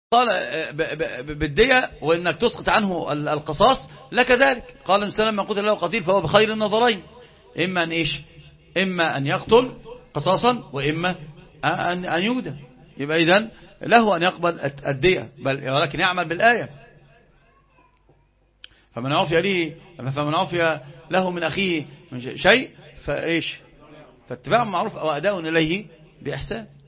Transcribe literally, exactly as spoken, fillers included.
قال بالدية وإنك تسقط عنه القصاص لك ذلك. قال النبي صلى الله عليه وسلم من قتل له قتيل فهو بخير النظرين، إما أن إيش إما أن يقتل قصاصا وإما أن أن يودى. يبقى إذن له أن يقبل الدية، بل ولكن يعمل بالآية. فمن عفي له فمن عفي له من أخيه شيء فإيش فاتباع معروف أو أداء إليه بإحسان.